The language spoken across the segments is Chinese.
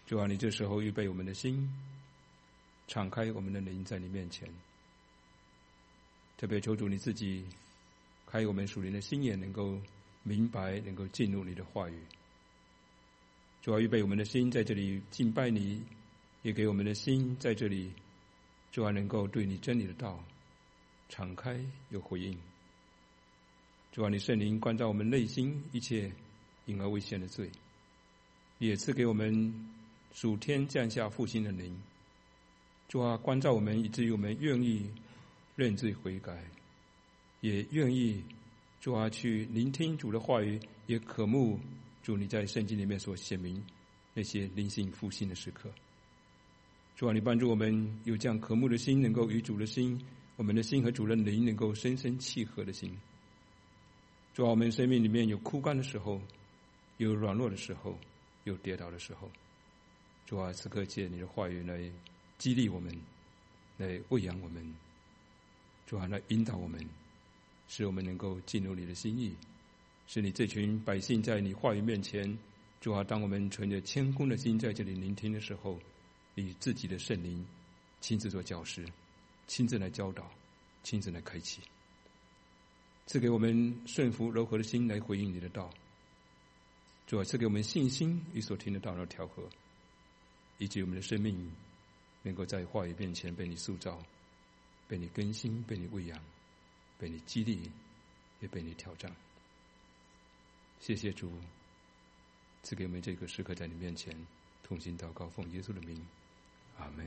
主啊，你这时候预备我们的心，敞开我们的灵在你面前，特别求主你自己开我们属灵的心眼，能够明白，能够进入你的话语。主啊，预备我们的心在这里敬拜你，也给我们的心在这里，主啊，能够对你真理的道敞开有回应。主啊，你圣灵关照我们内心一切隐而未现的罪，也赐给我们属天降下复兴的灵。主啊，关照我们，以至于我们愿意认罪悔改，也愿意主啊去聆听主的话语，也渴慕主你在圣经里面所显明那些灵性复兴的时刻。主啊，你帮助我们有这样渴慕的心，能够与主的心，我们的心和主的灵能够深深契合的心。主啊，我们生命里面有枯干的时候，有软弱的时候，有跌倒的时候。主啊，此刻借你的话语来激励我们，来喂养我们。主啊，来引导我们，使我们能够进入你的心意，使你这群百姓在你话语面前，主啊，当我们存着谦恭的心在这里聆听的时候，你自己的圣灵亲自做教师，亲自来教导，亲自来开启，赐给我们顺服柔和的心来回应你的道。主啊，赐给我们信心与所听的道来调和，以及我们的生命能够在话语面前被你塑造，被你更新，被你喂养，被你激励，也被你挑战。谢谢主赐给我们这个时刻在你面前同心祷告，奉耶稣的名，阿们。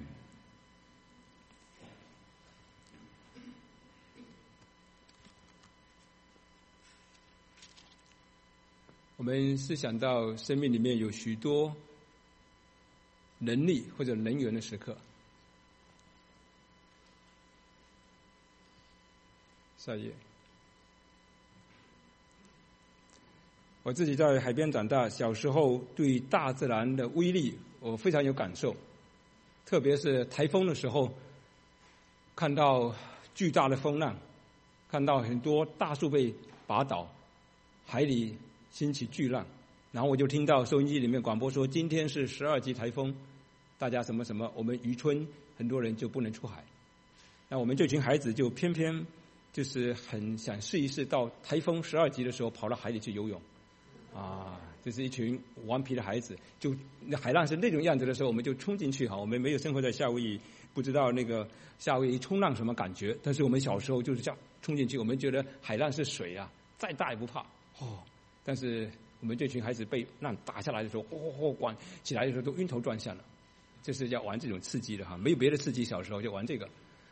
我们思想到生命里面有许多能力或者能源的时刻。下一页。我自己在海边长大，小时候对大自然的威力我非常有感受，特别是台风的时候，看到巨大的风浪，看到很多大树被拔倒，海里兴起巨浪，然后我就听到收音机里面广播说今天是12级台风，大家什么什么，我们渔村很多人就不能出海。那我们这群孩子就偏偏就是很想试一试，到台风12级的时候跑到海里去游泳啊，就是一群顽皮的孩子，就海浪是那种样子的时候，我们就冲进去哈。我们没有生活在夏威夷，不知道那个夏威夷冲浪什么感觉，但是我们小时候就是这样冲进去，我们觉得海浪是水啊，再大也不怕哦。但是我们这群孩子被浪打下来的时候，滚起来的时候都晕头转向了，就是要玩这种刺激的哈，没有别的刺激，小时候就玩这个。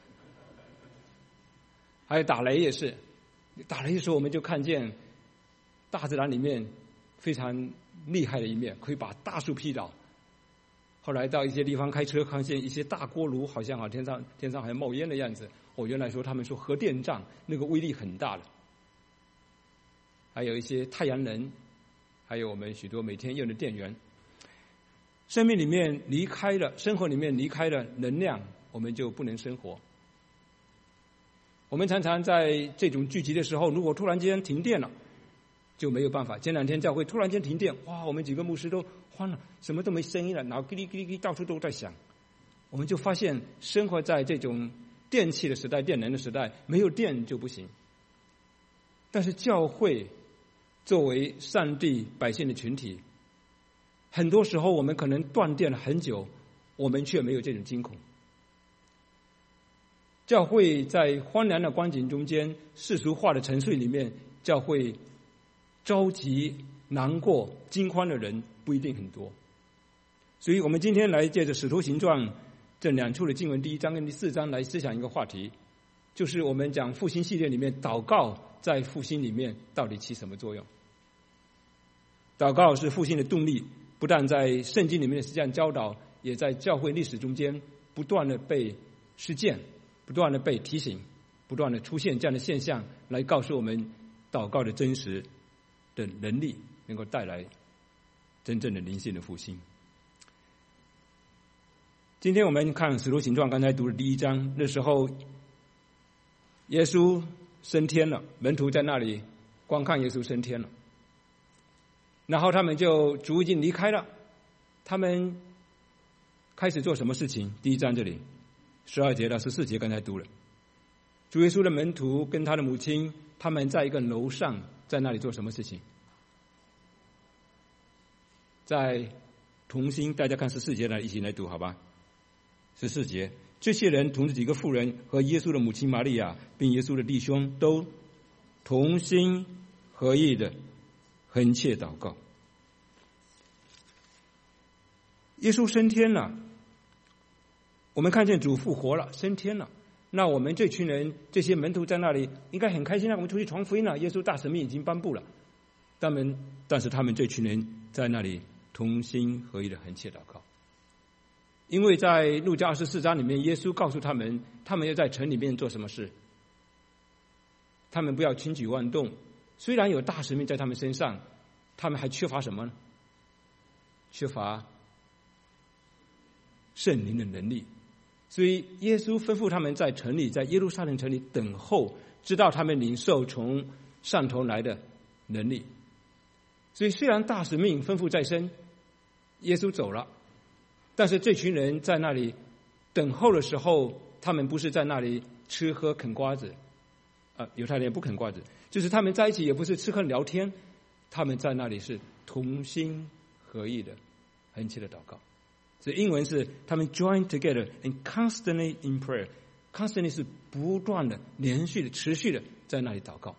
还有打雷也是，打雷的时候我们就看见大自然里面非常厉害的一面，可以把大树劈倒。后来到一些地方开车，看见一些大锅炉，好像天上好像冒烟的样子。原来说他们说核电站那个威力很大的。还有一些太阳能，还有我们许多每天用的电源。生命里面离开了，生活里面离开了能量，我们就不能生活。我们常常在这种聚集的时候，如果突然间停电了，就没有办法。前2天教会突然间停电，哇，我们几个牧师都慌了，什么都没声音了，然后叽哩叽哩叽哩到处都在响。我们就发现生活在这种电气的时代，电能的时代，没有电就不行。但是教会作为上帝百姓的群体，很多时候我们可能断电了很久，我们却没有这种惊恐。教会在荒凉的光景中间，世俗化的沉睡里面，教会着急、难过、惊慌的人不一定很多。所以我们今天来借着《使徒行传》这2处的经文，第1章跟第4章来思想一个话题，就是我们讲复兴系列里面，祷告在复兴里面到底起什么作用？祷告是复兴的动力，不但在圣经里面的实践教导，也在教会历史中间不断的被实践，不断的被提醒，不断的出现这样的现象，来告诉我们祷告的真实的能力能够带来真正的灵性的复兴。今天我们看使徒行传，刚才读的第1章，那时候耶稣升天了，门徒在那里观看耶稣升天了，然后他们就逐渐离开了，他们开始做什么事情？第一章这里12节到14节刚才读了，主耶稣的门徒跟他的母亲，他们在一个楼上，在那里做什么事情？在同心，大家看14节来一起来读好吧。14节，这些人同着几个妇人和耶稣的母亲玛利亚，并耶稣的弟兄，都同心合意的恳切祷告。耶稣升天了，我们看见主复活了，升天了。那我们这群人，这些门徒在那里应该很开心，让我们出去传福音了。耶稣大使命已经颁布了，但是他们这群人在那里同心合意的恳切祷告。因为在路加24章里面，耶稣告诉他们，他们要在城里面做什么事？他们不要轻举妄动。虽然有大使命在他们身上，他们还缺乏什么呢？缺乏圣灵的能力。所以耶稣吩咐他们在城里，在耶路撒冷城里等候，直到他们领受从上头来的能力。所以虽然大使命吩咐在身，耶稣走了，但是这群人在那里等候的时候，他们不是在那里吃喝啃瓜子，犹太人也不啃瓜子，就是他们在一起也不是吃喝聊天，他们在那里是同心合意的恳切的祷告。所以英文是他们 join together and constantly in prayer。 constantly 是不断的、连续的、持续的在那里祷告。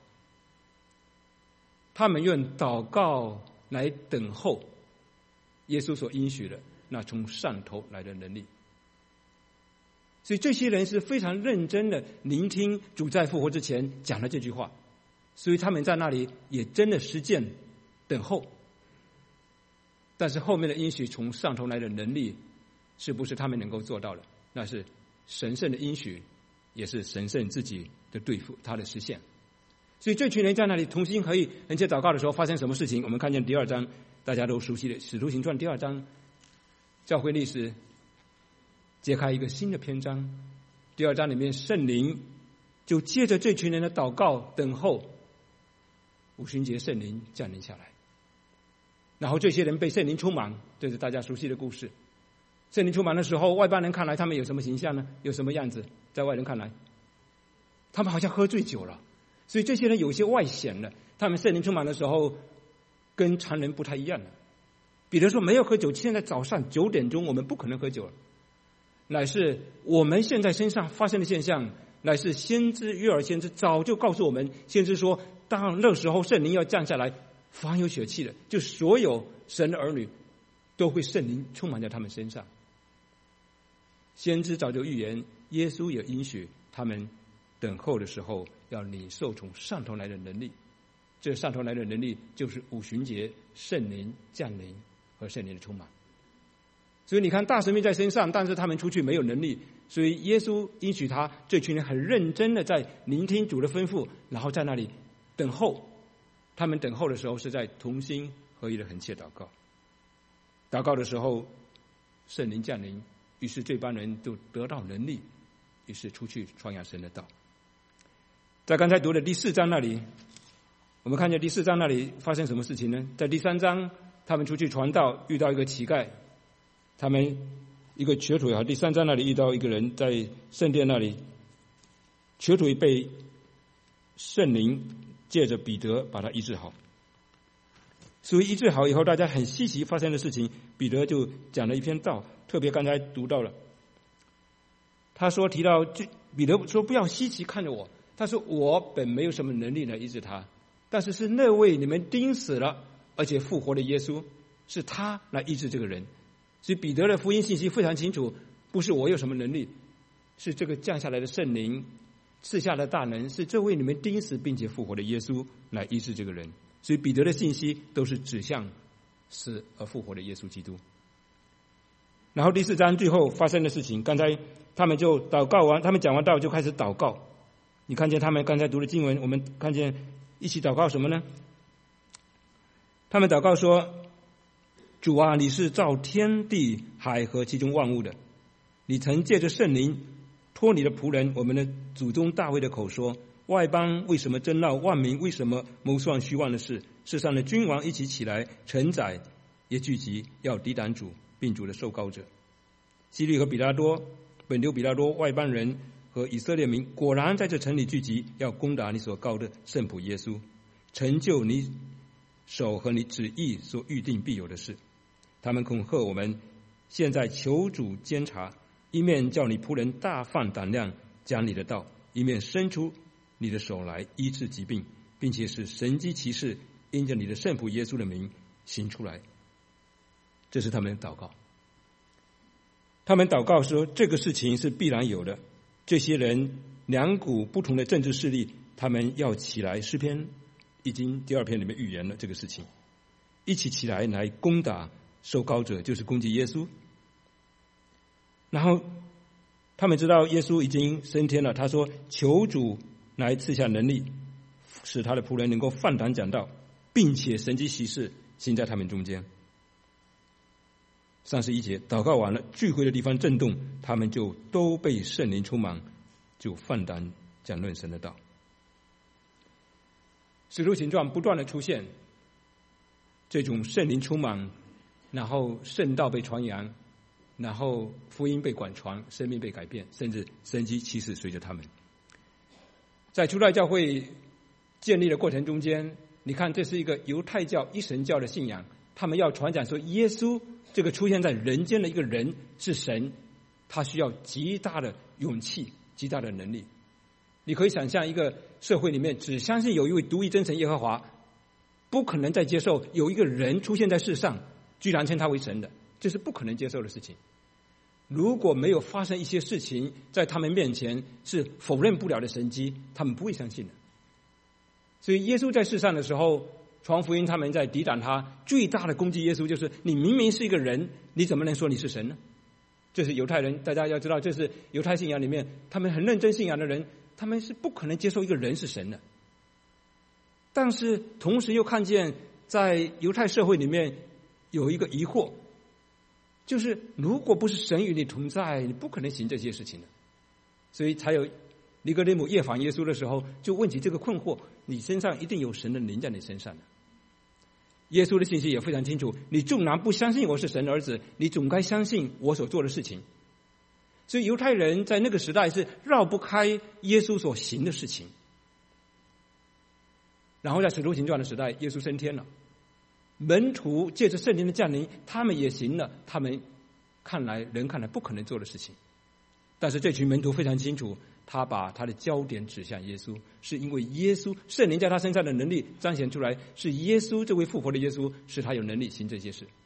他们用祷告来等候耶稣所应许的那从上头来的能力。所以这些人是非常认真的聆听主在复活之前讲的这句话，所以他们在那里也真的实践等候。但是后面的应许从上头来的能力，是不是他们能够做到的？那是神圣的应许，也是神圣自己的对付他的实现。所以这群人在那里同心合意恳切祷告的时候，发生什么事情？我们看见第2章大家都熟悉的《使徒行传》第2章，教会历史揭开一个新的篇章。第2章里面，圣灵就借着这群人的祷告等候，五旬节圣灵降临下来，然后这些人被圣灵充满，这是大家熟悉的故事。圣灵充满的时候，外邦人看来他们有什么形象呢？有什么样子？在外人看来，他们好像喝醉酒了。所以这些人有些外显了，他们圣灵充满的时候跟常人不太一样了。彼得说没有喝酒，现在早上9点钟我们不可能喝酒了。乃是我们现在身上发生的现象，乃是先知约珥先知早就告诉我们，先知说当那时候圣灵要降下来，凡有血气的，就所有神的儿女都会圣灵充满在他们身上。先知早就预言，耶稣也应许他们等候的时候要领受从上头来的能力。这上头来的能力就是五旬节圣灵降临和圣灵的充满。所以你看大使命在身上，但是他们出去没有能力，所以耶稣应许他这群人很认真的在聆听主的吩咐，然后在那里等候。他们等候的时候是在同心合意的恳切祷告。祷告的时候圣灵降临，于是这帮人就得到能力，于是出去传扬神的道。在刚才读的第4章那里，我们看见第4章那里发生什么事情呢？在第3章他们出去传道，遇到一个乞丐，他们一个瘸腿，第3章那里遇到一个人在圣殿那里，瘸腿被圣灵借着彼得把他医治好。所以医治好以后，大家很稀奇发生的事情，彼得就讲了一篇道，特别刚才读到了。他说提到，彼得说不要稀奇看着我，他说我本没有什么能力来医治他，但是是那位你们钉死了而且复活的耶稣，是他来医治这个人。所以彼得的福音信息非常清楚，不是我有什么能力，是这个降下来的圣灵赐下的大能，是这位你们钉死并且复活的耶稣来医治这个人。所以彼得的信息都是指向死而复活的耶稣基督。然后第4章最后发生的事情，刚才他们就祷告完，他们讲完道就开始祷告。你看见他们刚才读的经文，我们看见一起祷告什么呢？他们祷告说，主啊，你是造天地海和其中万物的，你曾借着圣灵托你的仆人我们的祖宗大卫的口说，外邦为什么争闹，万民为什么谋算虚妄的事？世上的君王一起起来，臣宰也聚集，要抵挡主并主的受膏者。 希律和比拉多、本丢比拉多、外邦人和以色列民果然在这城里聚集，要攻打你所膏的圣仆耶稣，成就你手和你旨意所预定必有的事。他们恐吓我们，现在求主监察，一面叫你仆人大放胆量讲你的道，一面伸出你的手来医治疾病，并且使神迹奇事因着你的圣仆耶稣的名行出来。这是他们的祷告。他们祷告说，这个事情是必然有的。这些人两股不同的政治势力，他们要起来。诗篇已经第2篇里面预言了这个事情，一起起来攻打受膏者，就是攻击耶稣。然后他们知道耶稣已经升天了，他说求主来赐下能力，使他的仆人能够放胆讲道，并且神迹奇事行在他们中间。31节祷告完了，聚会的地方震动，他们就都被圣灵充满，就放胆讲论神的道。使徒行传不断的出现这种圣灵充满，然后圣道被传扬，然后福音被广传，生命被改变，甚至神迹奇事随着他们。在初代教会建立的过程中间，你看这是一个犹太教一神教的信仰，他们要传讲说耶稣这个出现在人间的一个人是神，他需要极大的勇气，极大的能力。你可以想象一个社会里面只相信有一位独一真神耶和华，不可能再接受有一个人出现在世上居然称他为神的，这是不可能接受的事情。如果没有发生一些事情在他们面前是否认不了的神迹，他们不会相信的。所以耶稣在世上的时候传福音，他们在抵挡他，最大的攻击耶稣就是你明明是一个人，你怎么能说你是神呢？这是犹太人，大家要知道，这是犹太信仰里面他们很认真信仰的人，他们是不可能接受一个人是神的。但是同时又看见在犹太社会里面有一个疑惑，就是如果不是神与你同在，你不可能行这些事情的。所以才有尼哥底母夜访耶稣的时候就问起这个困惑，你身上一定有神的灵在你身上的。耶稣的信息也非常清楚，你纵然不相信我是神的儿子，你总该相信我所做的事情。所以犹太人在那个时代是绕不开耶稣所行的事情。然后在使徒行传的时代，耶稣升天了，门徒借着圣灵的降临，他们也行了他们人看来不可能做的事情。但是这群门徒非常清楚，他把他的焦点指向耶稣，是因为耶稣圣灵在他身上的能力彰显出来，是耶稣这位复活的耶稣使他有能力行这些事。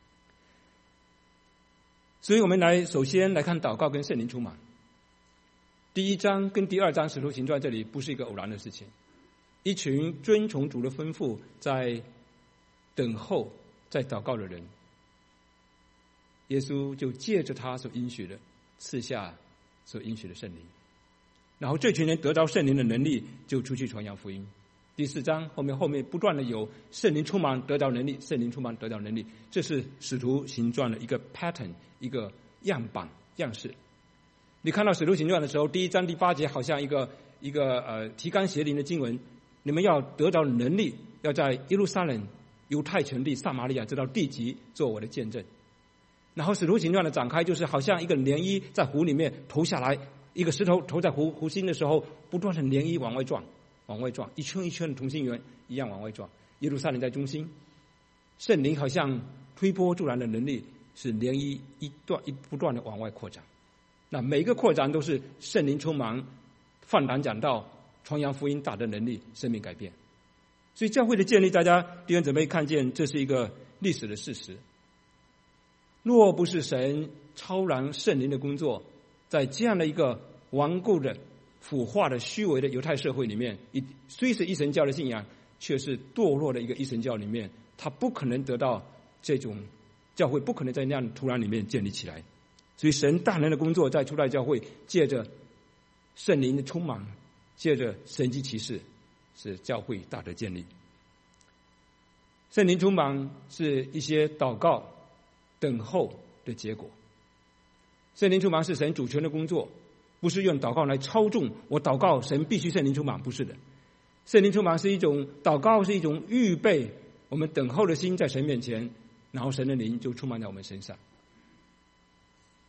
所以我们首先来看祷告跟圣灵充满。第1章跟第2章使徒行传这里不是一个偶然的事情，一群遵从主的吩咐在等候在祷告的人，耶稣就借着他所应许的赐下所应许的圣灵，然后这群人得到圣灵的能力，就出去传扬福音。第4章后面不断的有圣灵充满得到能力，圣灵充满得到能力，这是使徒行传的一个 pattern， 一个样板样式。你看到使徒行传的时候，第1章第8节好像一个提纲挈领的经文，你们要得到能力，要在耶路撒冷、犹太全地、撒玛利亚直到地极做我的见证。然后使徒行传的展开就是好像一个涟漪在湖里面投下来，一个石头投在湖心的时候，不断的涟漪往外撞，一圈一圈的同心圆一样往外撞。耶路撒冷在中心，圣灵好像推波助澜的能力，使涟漪不断的往外扩展。那每一个扩展都是圣灵充满，放胆讲道，传扬福音，大的能力，生命改变。所以教会的建立，大家弟兄姊妹看见，这是一个历史的事实。若不是神超然圣灵的工作，在这样的一个顽固的腐化的虚伪的犹太社会里面，虽是一神教的信仰，却是堕落的一个一神教里面，他不可能得到这种教会，不可能在那样的土壤里面建立起来。所以神大能的工作在初代教会，借着圣灵的充满，借着神迹奇事，使教会大得建立。圣灵充满是一些祷告等候的结果。圣灵充满是神主权的工作，不是用祷告来操纵我祷告神必须圣灵充满，不是的。圣灵充满是一种祷告，是一种预备我们等候的心在神面前，然后神的灵就充满在我们身上。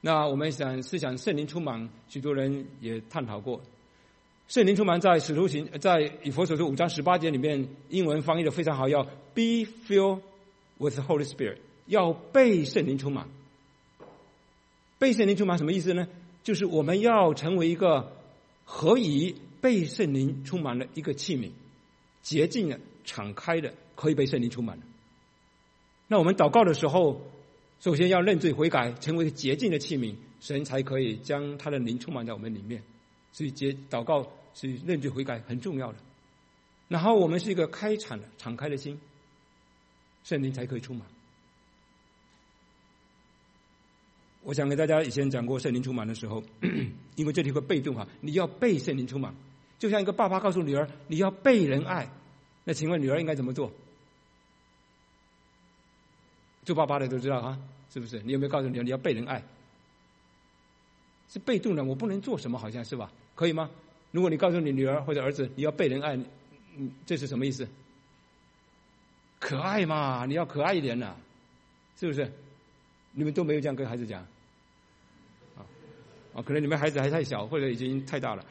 那我们思想圣灵充满，许多人也探讨过。圣灵充满在使徒行，在以弗所书5章18节里面，英文翻译的非常好，要 be filled with the Holy Spirit， 要被圣灵充满。被圣灵充满什么意思呢？就是我们要成为一个合宜被圣灵充满的一个器皿，洁净的、敞开的，可以被圣灵充满的。那我们祷告的时候，首先要认罪悔改，成为洁净的器皿，神才可以将他的灵充满在我们里面。所以祷告是认罪悔改很重要的。然后我们是一个开敞的、敞开的心，圣灵才可以充满。我想给大家以前讲过圣灵充满的时候，因为这里有个被动哈，你要被圣灵充满，就像一个爸爸告诉女儿你要被人爱，那请问女儿应该怎么做？做爸爸的都知道啊，是不是？你有没有告诉女儿你要被人爱？是被动的，我不能做什么，好像是吧？可以吗？如果你告诉你女儿或者儿子你要被人爱，这是什么意思？可爱嘛，你要可爱一点呐，是不是？你们都没有这样跟孩子讲可能你们孩子还太小，或者已经太大了。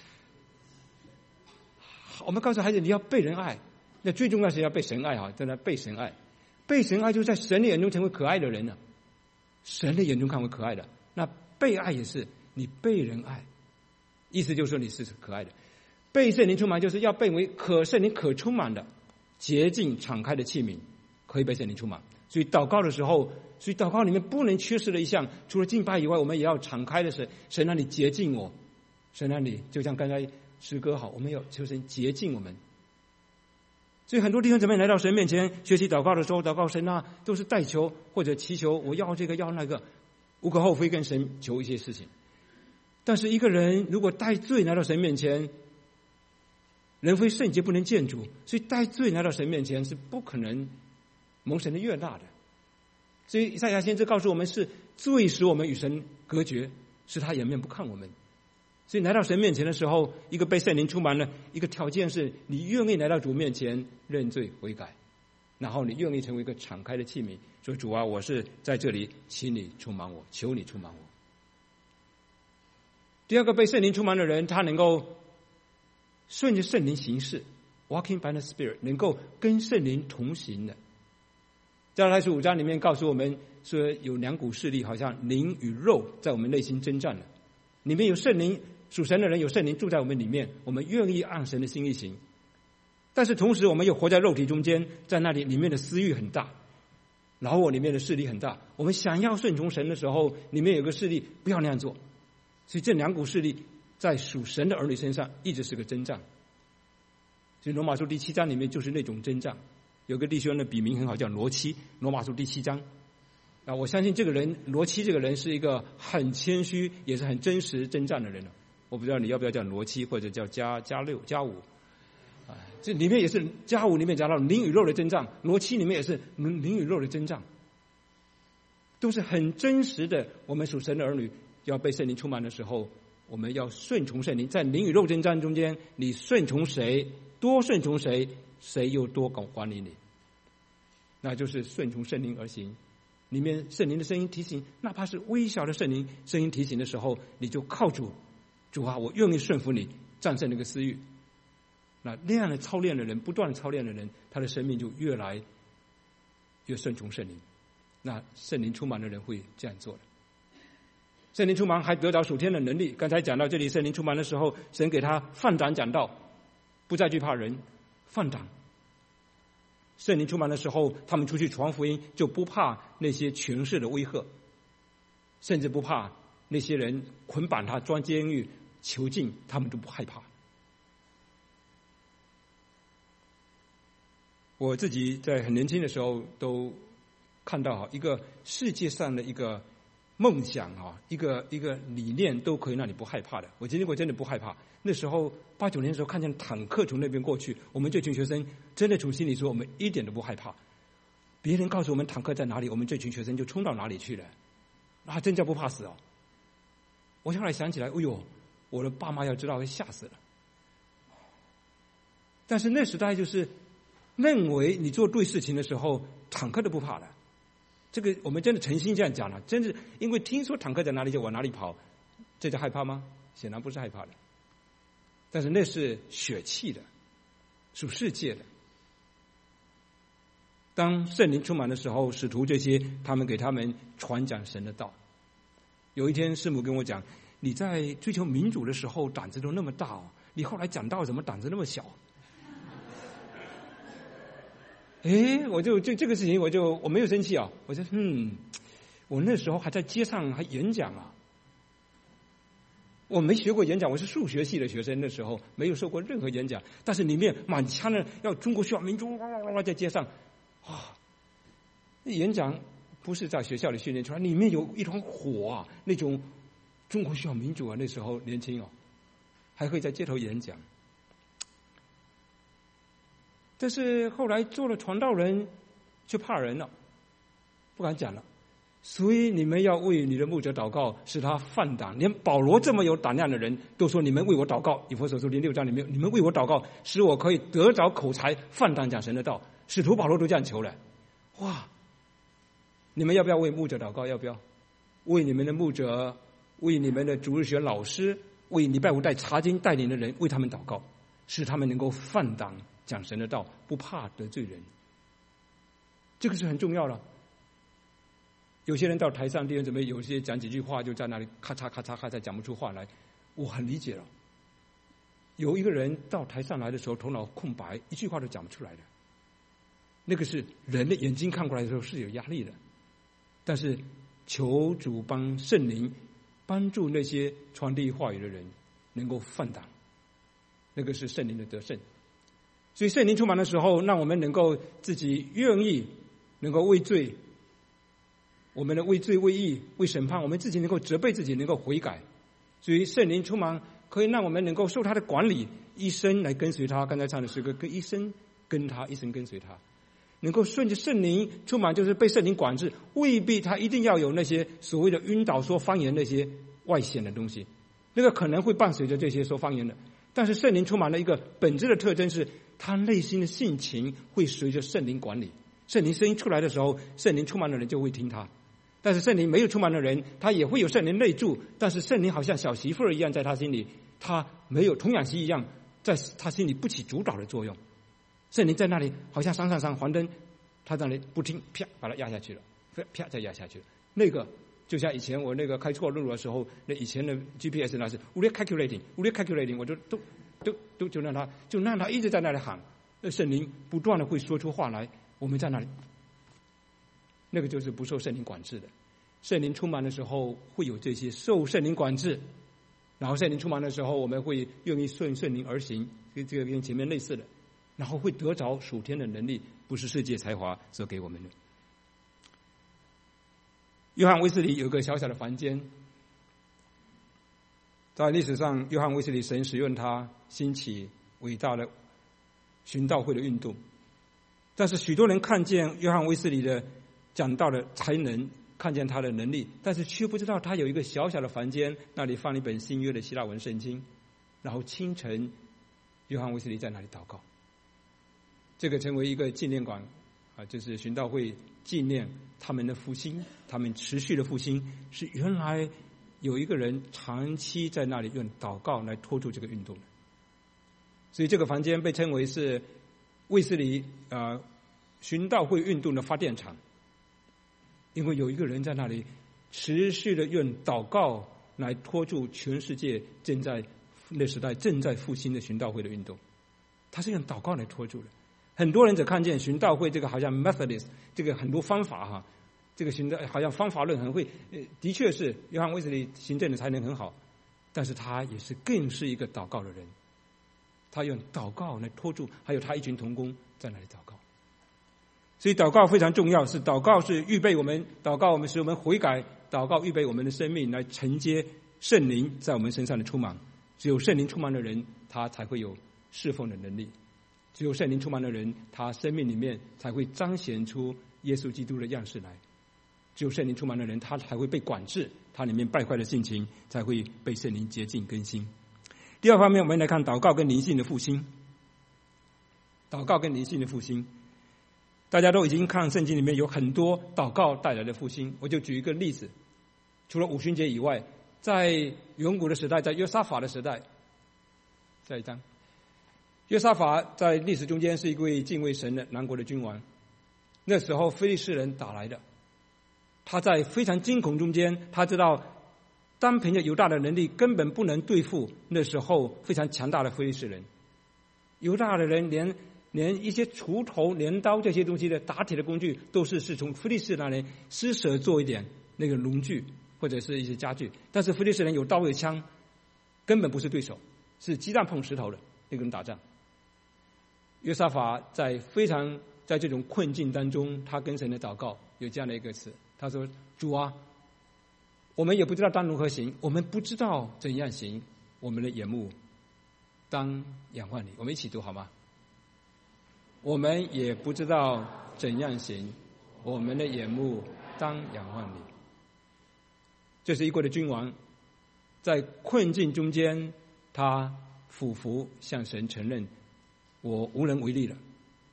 我们告诉孩子你要被人爱，那最重要是要被神爱真的被神爱。被神爱就是在神的眼中成为可爱的人了，神的眼中看为可爱的。那被爱也是你被人爱，意思就是说你是可爱的。被圣灵充满就是要被为圣灵可充满的洁净敞开的器皿，可以被圣灵充满。所以祷告的时候，所以祷告里面不能缺失的一项，除了敬拜以外，我们也要敞开的是神让你洁净我，神让你就像刚才诗歌好，我们要求神洁净我们。所以很多弟兄姊妹来到神面前学习祷告的时候，祷告神都是代求或者祈求，我要这个要那个，无可厚非跟神求一些事情。但是一个人如果带罪来到神面前，人非圣洁不能见主，所以带罪来到神面前是不可能蒙神的悦纳的。所以以赛亚先知告诉我们，是罪使我们与神隔绝，使他掩面不看我们。所以来到神面前的时候，一个被圣灵充满了，一个条件是你愿意来到主面前认罪悔改，然后你愿意成为一个敞开的器皿，说主啊，我是在这里，请你充满我，求你充满我。第二个被圣灵充满的人，他能够顺着圣灵行事 ，walking by the Spirit， 能够跟圣灵同行的。加拉太书5章里面告诉我们说，有两股势力，好像灵与肉在我们内心征战了。里面有圣灵，属神的人有圣灵住在我们里面，我们愿意按神的心意行。但是同时我们又活在肉体中间，在那里面的私欲很大，老我里面的势力很大，我们想要顺从神的时候，里面有个势力不要那样做。所以这两股势力在属神的儿女身上一直是个征战。所以罗马书第7章里面就是那种征战。有个弟兄的笔名很好，叫罗七，罗马书第7章。我相信这个人罗七这个人是一个很谦虚也是很真实征战的人。我不知道你要不要叫罗七或者叫加6加5。这里面也是加5里面讲到灵与肉的征战，罗七里面也是灵与肉的征战，都是很真实的。我们属神的儿女要被圣灵充满的时候，我们要顺从圣灵。在灵与肉征战中间，你顺从谁，多顺从谁，谁又多管理你，那就是顺从圣灵而行。里面圣灵的声音提醒，哪怕是微小的圣灵声音提醒的时候，你就靠主啊，我愿意顺服你，战胜那个私欲。那样的操练的人，不断的操练的人，他的生命就越来越顺从圣灵。那圣灵充满的人会这样做的。圣灵充满还得到属天的能力。刚才讲到这里，圣灵充满的时候，神给他放胆讲道，不再惧怕人，放胆。圣灵充满的时候，他们出去传福音，就不怕那些权势的威吓，甚至不怕那些人捆绑他装监狱囚禁，他们都不害怕。我自己在很年轻的时候都看到一个世界上的一个梦想一个理念都可以让你不害怕的。我经历过，真的不害怕。那时候89年的时候，看见坦克从那边过去，我们这群学生真的从心里说，我们一点都不害怕。别人告诉我们坦克在哪里，我们这群学生就冲到哪里去了，那真叫不怕死哦。我后来想起来，哎呦，我的爸妈要知道会吓死了。但是那时代就是认为你做对事情的时候，坦克都不怕的， 这个我们真的诚心这样讲了，真是因为听说坦克在哪里就往哪里跑，这叫害怕吗？显然不是害怕的。但是那是血气的，属世界的。当圣灵充满的时候，使徒这些他们给他们传讲神的道。有一天师母跟我讲，你在追求民主的时候胆子都那么大哦，你后来讲道怎么胆子那么小？我就这个事情我没有生气啊，我说我那时候还在街上还演讲啊。我没学过演讲，我是数学系的学生，那时候没有受过任何演讲，但是里面满腔的要中国需要民主，在街上演讲不是在学校里训练出来，里面有一团火啊，那种中国需要民主啊，那时候年轻哦，还会在街头演讲。但是后来做了传道人，就怕人了，不敢讲了。所以你们要为你的牧者祷告，使他放胆。连保罗这么有胆量的人都说：“你们为我祷告。”以弗所书6章里面，你们为我祷告，使我可以得着口才，放胆讲神的道。使徒保罗都这样求了。哇！你们要不要为牧者祷告？要不要为你们的牧者，为你们的主日学老师，为礼拜五带查经带领的人，为他们祷告，使他们能够放胆讲神的道，不怕得罪人。这个是很重要的。有些人到台上，弟兄姊妹，有些讲几句话就在那里咔嚓咔嚓咔嚓讲不出话来，我很理解了。有一个人到台上来的时候，头脑空白，一句话都讲不出来的，那个是人的眼睛看过来的时候是有压力的。但是求主帮圣灵帮助那些传递话语的人能够放胆，那个是圣灵的得胜。所以圣灵充满的时候，让我们能够自己愿意能够为罪，我们的为罪为义为审判，我们自己能够责备自己，能够悔改。所以圣灵充满可以让我们能够受他的管理，一生来跟随他。刚才唱的诗歌，跟一生跟他，一生跟随他，能够顺着圣灵充满，就是被圣灵管制，未必他一定要有那些所谓的晕倒说方言那些外显的东西，那个可能会伴随着这些说方言的。但是圣灵充满的一个本质的特征是，他内心的性情会随着圣灵管理。圣灵声音出来的时候，圣灵充满的人就会听他。但是圣灵没有充满的人，他也会有圣灵内住，但是圣灵好像小媳妇儿一样在他心里，他没有童养媳一样在他心里不起主导的作用。圣灵在那里好像闪黄灯，他在那里不听，啪把它压下去了，啪再压下去了。那个就像以前我那个开错路的时候，那以前的 GPS 那是 calculating， 我就让他一直在那里喊，那圣灵不断的会说出话来，我们在那里，那个就是不受圣灵管制的。圣灵充满的时候会有这些受圣灵管制，然后圣灵充满的时候，我们会愿意顺圣灵而行，这个跟前面类似的，然后会得着属天的能力，不是世界才华所给我们的。约翰卫斯理有一个小小的房间，在历史上，约翰卫斯理神使用他兴起伟大的寻道会的运动，但是许多人看见约翰卫斯理的讲道的才能，看见他的能力，但是却不知道他有一个小小的房间，那里放了一本新约的希腊文圣经，然后清晨约翰卫斯理在那里祷告。这个成为一个纪念馆就是寻道会纪念他们的复兴，他们持续的复兴，是原来有一个人长期在那里用祷告来拖住这个运动的。所以这个房间被称为是卫斯理寻道会运动的发电厂，因为有一个人在那里持续的用祷告来拖住全世界那时代正在复兴的寻道会的运动，他是用祷告来拖住的。很多人只看见寻道会这个好像 Methodist 这个很多方法这个寻道好像方法论很会，的确是约翰卫斯理行政的才能很好，但是他也是更是一个祷告的人，他用祷告来拖住，还有他一群同工在那里祷告。所以祷告非常重要，是祷告是预备我们，祷告我们使我们悔改，祷告预备我们的生命来承接圣灵在我们身上的充满。只有圣灵充满的人，他才会有侍奉的能力。只有圣灵充满的人，他生命里面才会彰显出耶稣基督的样式来。只有圣灵充满的人，他才会被管制，他里面败坏的性情才会被圣灵洁净更新。第二方面，我们来看祷告跟灵性的复兴。祷告跟灵性的复兴， 大家都已经看圣经里面有很多祷告带来的复兴，我就举一个例子，除了五旬节以外，在远古的时代，在约沙法的时代，下一章，约沙法在历史中间是一位敬畏神的南国的君王，那时候非利士人打来的，他在非常惊恐中间，他知道单凭着犹大的能力根本不能对付那时候非常强大的非利士人。犹大的人连一些锄头、镰刀这些东西的打铁的工具，都是从非利士那里施舍做一点那个农具或者是一些家具，但是非利士人有刀有枪，根本不是对手，是鸡蛋碰石头的那个人打仗。约沙法在这种困境当中，他跟神的祷告有这样的一个词，他说：主啊，我们也不知道当如何行，我们不知道怎样行，我们的眼目当仰望你。我们一起读好吗？我们也不知道怎样行，我们的眼目当仰望你。这是一国的君王，在困境中间，他俯伏向神承认，我无能为力了。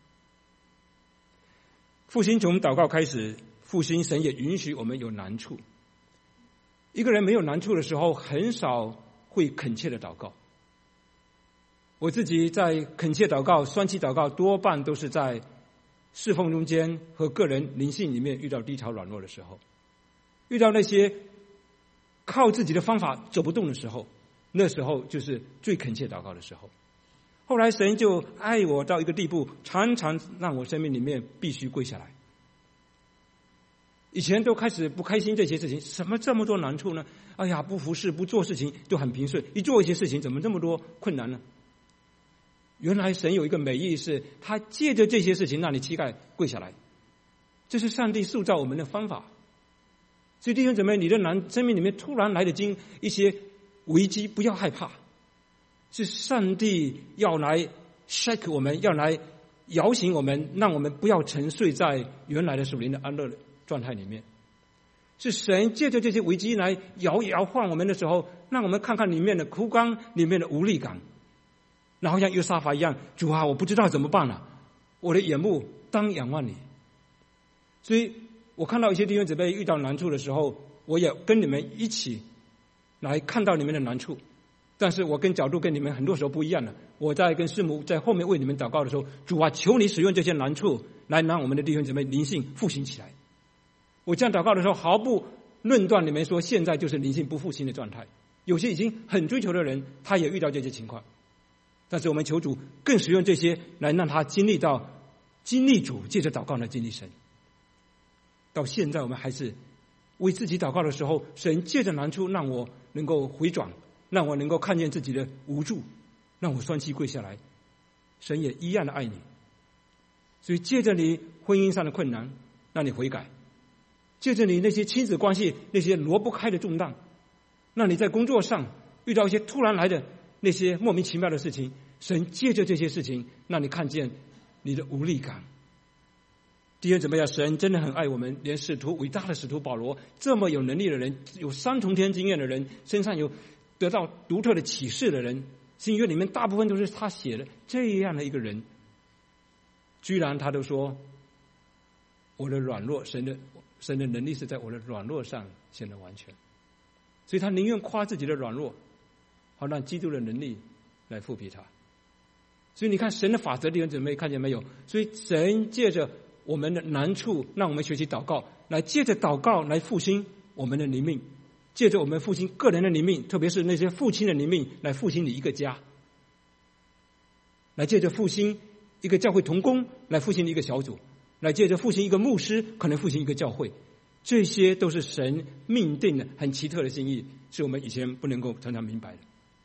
复兴从祷告开始，复兴神也允许我们有难处。一个人没有难处的时候，很少会恳切的祷告。我自己在恳切祷告、双膝祷告，多半都是在侍奉中间和个人灵性里面遇到低潮软弱的时候，遇到那些靠自己的方法走不动的时候，那时候就是最恳切祷告的时候。后来神就爱我到一个地步，常常让我生命里面必须跪下来。以前都开始不开心这些事情，什么这么多难处呢？哎呀，不服侍不做事情都很平顺，一做一些事情怎么这么多困难呢？原来神有一个美意，是他借着这些事情让你膝盖跪下来，这是上帝塑造我们的方法。所以弟兄姊妹，你的生命里面突然来的一些危机，不要害怕，是上帝要来 shake 我们，要来摇醒我们，让我们不要沉睡在原来的属灵的安乐状态里面。是神借着这些危机来摇晃我们的时候，让我们看看里面的枯干，里面的无力感，然后像约沙法一样，主啊，我不知道怎么办了，我的眼目当仰望你。所以我看到一些弟兄姊妹遇到难处的时候，我也跟你们一起来看到你们的难处，但是我角度跟你们很多时候不一样的。我在跟师母在后面为你们祷告的时候，主啊，求你使用这些难处来让我们的弟兄姊妹灵性复兴起来。我这样祷告的时候，毫不论断你们说现在就是灵性不复兴的状态。有些已经很追求的人，他也遇到这些情况，但是我们求主更使用这些来让他经历主，借着祷告来经历神。到现在我们还是为自己祷告的时候，神借着难处让我能够回转，让我能够看见自己的无助，让我双膝跪下来，神也一样的爱你。所以借着你婚姻上的困难，让你悔改，借着你那些亲子关系那些挪不开的重担，让你在工作上遇到一些突然来的那些莫名其妙的事情，神借着这些事情让你看见你的无力感。弟兄姊妹，神真的很爱我们，连伟大的使徒保罗，这么有能力的人，有3重天经验的人，身上有得到独特的启示的人，新约里面大部分都是他写的，这样的一个人，居然他都说我的软弱，神的能力是在我的软弱上显得完全。所以他宁愿夸自己的软弱，好让基督的能力来复辟他。所以你看神的法则，弟兄姊妹看见没有？所以神借着我们的难处，让我们学习祷告，来借着祷告来复兴我们的灵命，借着我们复兴个人的灵命，特别是那些父亲的灵命，来复兴你一个家，来借着复兴一个教会同工，来复兴一个小组，来借着复兴一个牧师，可能复兴一个教会。这些都是神命定的很奇特的心意，是我们以前不能够常常明白的。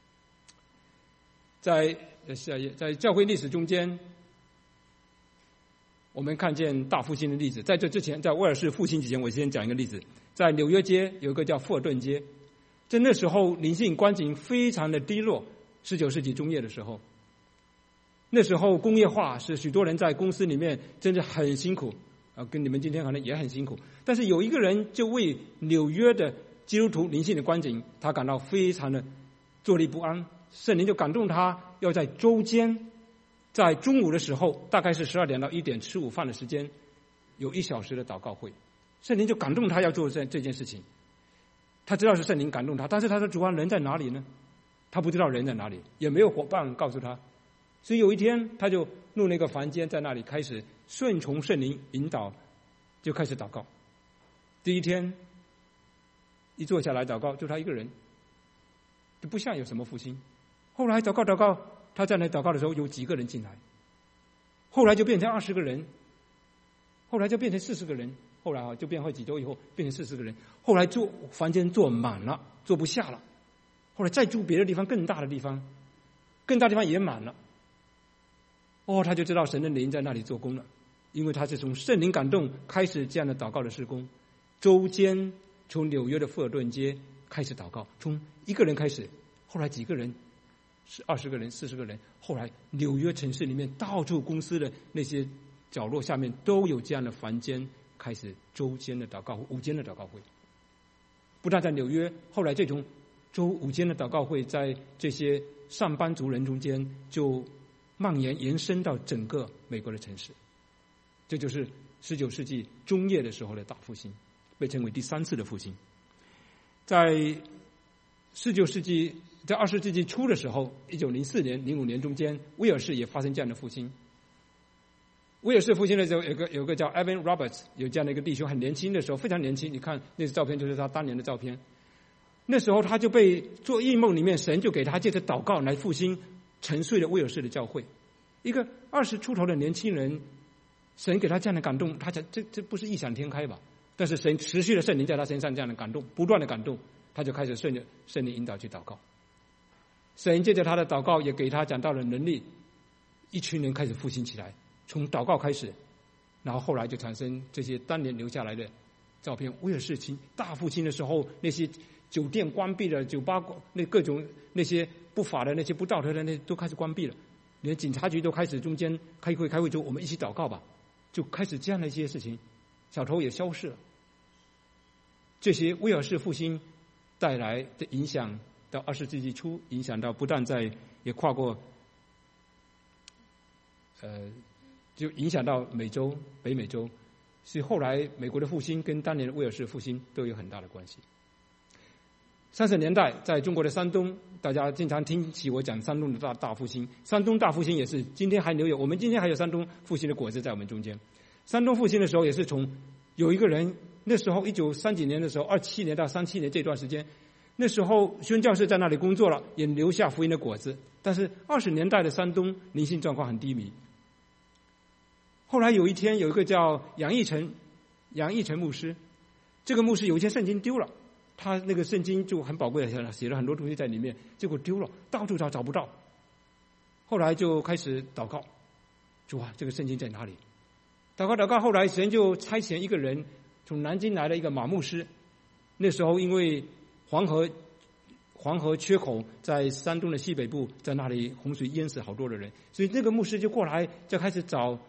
在教会历史中间，我们看见大复兴的例子。在这之前，在威尔士复兴之前，我先讲一个例子。在纽约街有一个叫富尔顿街，在那时候灵性光景非常的低落，19世纪中叶的时候，那时候工业化使许多人在公司里面真的很辛苦，跟你们今天可能也很辛苦。但是有一个人就为纽约的基督徒灵性的光景，他感到非常的坐立不安，圣灵就感动他要在周间，在中午的时候，大概是12点到1点吃午饭的时间， 有1小时的祷告会，圣灵就感动他要做这件事情。他知道是圣灵感动他，但是他说主啊，人在哪里呢？他不知道人在哪里，也没有伙伴告诉他。所以有一天他就弄了一个房间，在那里开始顺从圣灵引导，就开始祷告。第一天一坐下来祷告，就他一个人，就不像有什么复兴。后来祷告，他在那祷告的时候有几个人进来，后来就变成20个人，后来就变成40个人，后来就变回几周以后变成40个人，后来房间坐满了，坐不下了，后来再住别的地方，更大的地方也满了。他就知道神的灵在那里做工了，因为他是从圣灵感动开始这样的祷告的事工。周间从纽约的富尔顿街开始祷告，从1个人开始，后来几个人，是20个人、40个人，后来纽约城市里面到处公司的那些角落下面都有这样的房间，开始周间的祷告会、午间的祷告会。不但在纽约，后来这种午间的祷告会在这些上班族人中间就延伸到整个美国的城市。这就是19世纪中叶的时候的大复兴，被称为第3次的复兴。在20世纪初的时候，1904年、05年中间，威尔士也发生这样的复兴。威尔士复兴的时候，有个叫 Evan Roberts， 有这样的一个弟兄，很年轻的时候，非常年轻。你看那个照片，就是他当年的照片。那时候他就被做异梦里面，神就给他借着祷告来复兴沉睡的威尔士的教会。一个20出头的年轻人，神给他这样的感动，他讲这不是异想天开吧？但是神持续的圣灵在他身上这样的感动，不断的感动，他就开始顺着圣灵引导去祷告。神借着他的祷告也给他讲到了能力，一群人开始复兴起来，从祷告开始，然后后来就产生这些当年留下来的照片。威尔士大复兴的时候，那些酒店关闭了，酒吧那各种那些不法的、那些不道德的那都开始关闭了，连警察局都开始中间开会说我们一起祷告吧，就开始这样的一些事情，小偷也消失了。这些威尔士复兴带来的影响，到20世纪初，影响到不但也跨过就影响到美洲、北美洲，所以后来美国的复兴跟当年的威尔士复兴都有很大的关系。30年代在中国的山东，大家经常听起我讲山东的大复兴。山东大复兴也是今天还留有，我们今天还有山东复兴的果子在我们中间。山东复兴的时候也是从有一个人，那时候1930几年的时候，27年到37年这段时间，那时候宣教士在那里工作了，也留下福音的果子。但是20年代的山东灵性状况很低迷。后来有一天，有一个叫杨义成牧师，这个牧师有一天圣经丢了，他那个圣经就很宝贵的写了很多东西在里面，结果丢了，到处找不到。后来就开始祷告，主啊，这个圣经在哪里？祷告，后来神就差遣一个人从南京来了一个马牧师。那时候因为黄河缺口，在山东的西北部，在那里洪水淹死好多的人，所以那个牧师就过来，就开始找，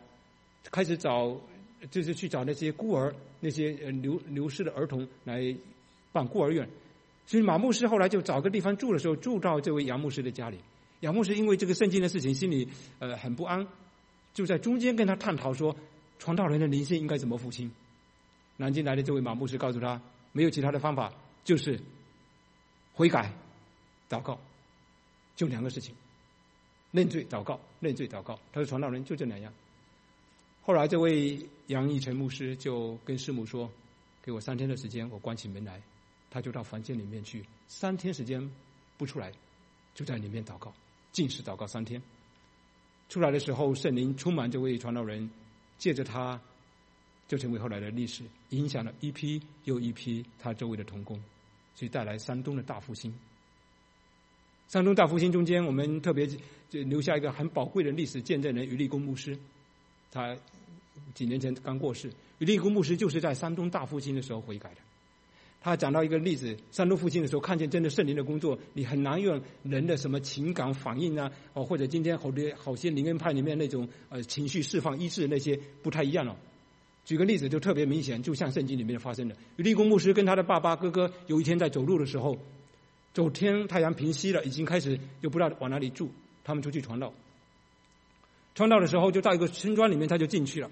就是去找那些孤儿，那些流失的儿童来办孤儿院。所以马牧师后来就找个地方住的时候，住到这位杨牧师的家里。杨牧师因为这个圣经的事情心里很不安，就在中间跟他探讨说，传道人的灵性应该怎么复兴。南京来的这位马牧师告诉他，没有其他的方法，就是悔改、祷告，就2个事情：认罪、祷告。他说传道人就这2样。后来这位杨义成牧师就跟师母说，给我3天的时间，我关起门来。他就到房间里面去，3天时间不出来，就在里面祷告，禁食祷告3天。出来的时候，圣灵充满这位传道人，借着他就成为后来的历史，影响了一批又一批他周围的同工，所以带来山东的大复兴。山东大复兴中间，我们特别就留下一个很宝贵的历史见证人余立功牧师，他几年前刚过世。余立功牧师就是在山东大复兴的时候悔改的。他讲到一个例子，山东复兴的时候看见真的圣灵的工作，你很难用人的什么情感反应啊，或者今天好些灵恩派里面那种情绪释放医治那些不太一样了。举个例子就特别明显，就像圣经里面发生的。余立功牧师跟他的爸爸哥哥有一天在走路的时候，天太阳平息了，已经开始又不知道往哪里住，他们出去传道的时候就到一个村庄里面，他就进去了，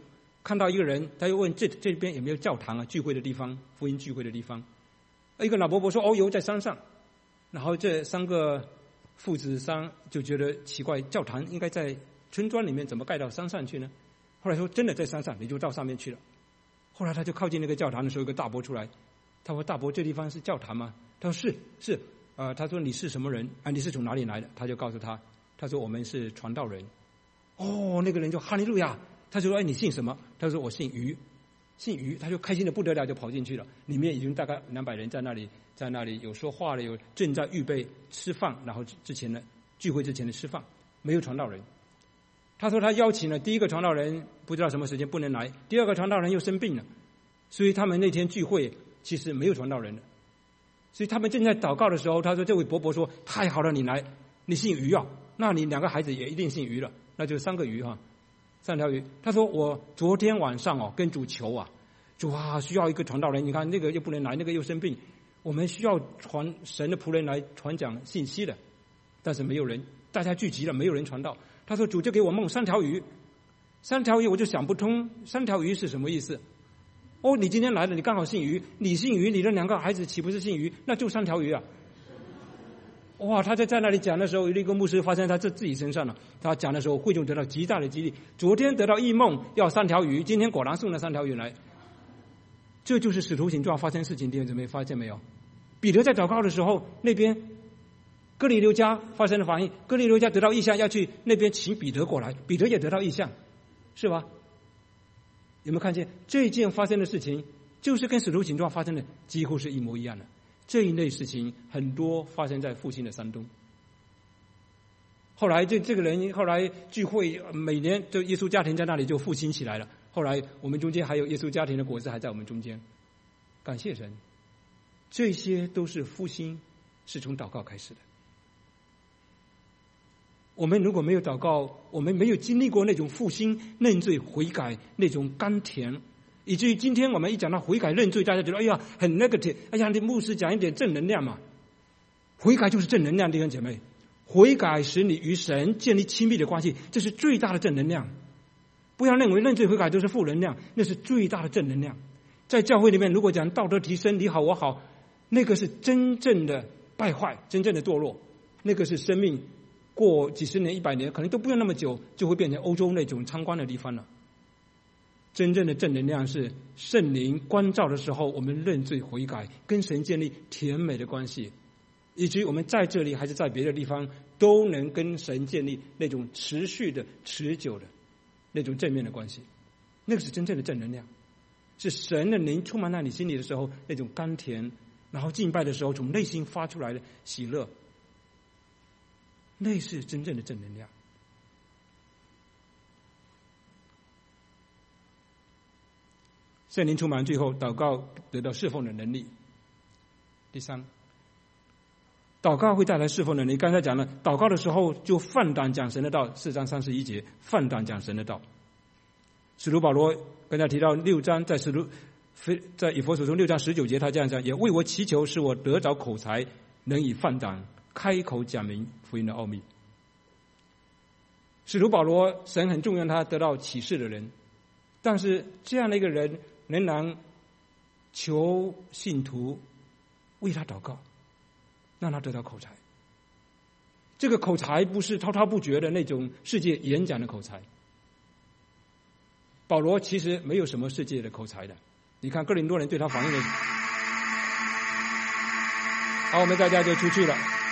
看到一个人，他又问这边有没有教堂啊，聚会的地方，福音聚会的地方。一个老伯伯说：“哦，有，在山上。”然后这3个父子商就觉得奇怪，教堂应该在村庄里面，怎么盖到山上去呢？后来说真的在山上，你就到上面去了。后来他就靠近那个教堂的时候，有个大伯出来，他说：“大伯，这地方是教堂吗？”他说：“是。”他说：“你是什么人？啊，你是从哪里来的？”他就告诉他，他说：“我们是传道人。”哦，那个人就哈利路亚，他就说：“哎，你姓什么？”他说：“我姓于。”姓于，他就开心的不得了，就跑进去了。里面已经大概200人在那里有说话的，有正在预备吃饭，然后之前的聚会之前的吃饭，没有传道人。他说他邀请了第一个传道人，不知道什么时间不能来，第2个传道人又生病了，所以他们那天聚会其实没有传道人的。所以他们正在祷告的时候，他说这位伯伯说：“太好了，你来，你姓于啊，那你2个孩子也一定姓于了，那就3个于哈。3条鱼。”他说：“我昨天晚上跟主求啊，主啊，需要一个传道人，你看那个又不能来，那个又生病，我们需要传神的仆人来传讲信息的，但是没有人，大家聚集了，没有人传道。”他说：“主就给我梦3条鱼，3条鱼我就想不通，3条鱼是什么意思？哦，你今天来了，你刚好姓于，你姓于，你的2个孩子岂不是姓于？那就3条鱼啊！”哇！他在那里讲的时候，有一个牧师发生在自己身上了。他讲的时候，会众得到极大的激励。昨天得到异梦，要3条鱼，今天果然送了3条鱼来。这就是使徒行传发生事情，弟兄姊妹发现没有？彼得在祷告的时候，那边哥尼流家发生了反应，哥尼流家得到异象，要去那边请彼得过来，彼得也得到异象，是吧？有没有看见这一件发生的事情，就是跟使徒行传发生的几乎是一模一样的？这一类事情很多发生在复兴的山东。后来这个人后来聚会，每年就耶稣家庭在那里就复兴起来了。后来我们中间还有耶稣家庭的果子还在我们中间，感谢神。这些都是复兴，是从祷告开始的。我们如果没有祷告，我们没有经历过那种复兴、认罪、悔改那种甘甜，以至于今天我们一讲到悔改认罪，大家觉得哎呀很 negative， 哎呀，你牧师讲一点正能量嘛。悔改就是正能量，弟兄姐妹，悔改使你与神建立亲密的关系，这是最大的正能量。不要认为认罪悔改都是负能量，那是最大的正能量。在教会里面，如果讲道德提升，你好我好，那个是真正的败坏，真正的堕落，那个是生命过几十年、100年，可能都不用那么久，就会变成欧洲那种参观的地方了。真正的正能量是圣灵光照的时候，我们认罪悔改，跟神建立甜美的关系，以至于我们在这里还是在别的地方，都能跟神建立那种持续的、持久的那种正面的关系。那个是真正的正能量，是神的灵充满在你心里的时候，那种甘甜，然后敬拜的时候从内心发出来的喜乐，那是真正的正能量。圣灵充满最后，祷告得到侍奉的能力。第3，祷告会带来侍奉的能力。刚才讲了，祷告的时候就放胆讲神的道，4章31节，放胆讲神的道。使徒保罗刚才提到6章，在以弗所书6章19节，他这样讲：也为我祈求，使我得着口才，能以放胆开口讲明福音的奥秘。使徒保罗，神很重用他得到启示的人，但是这样的一个人仍然求信徒为他祷告，让他得到口才。这个口才不是滔滔不绝的那种世界演讲的口才。保罗其实没有什么世界的口才的，你看哥林多人对他反应的。好，我们大家就出去了。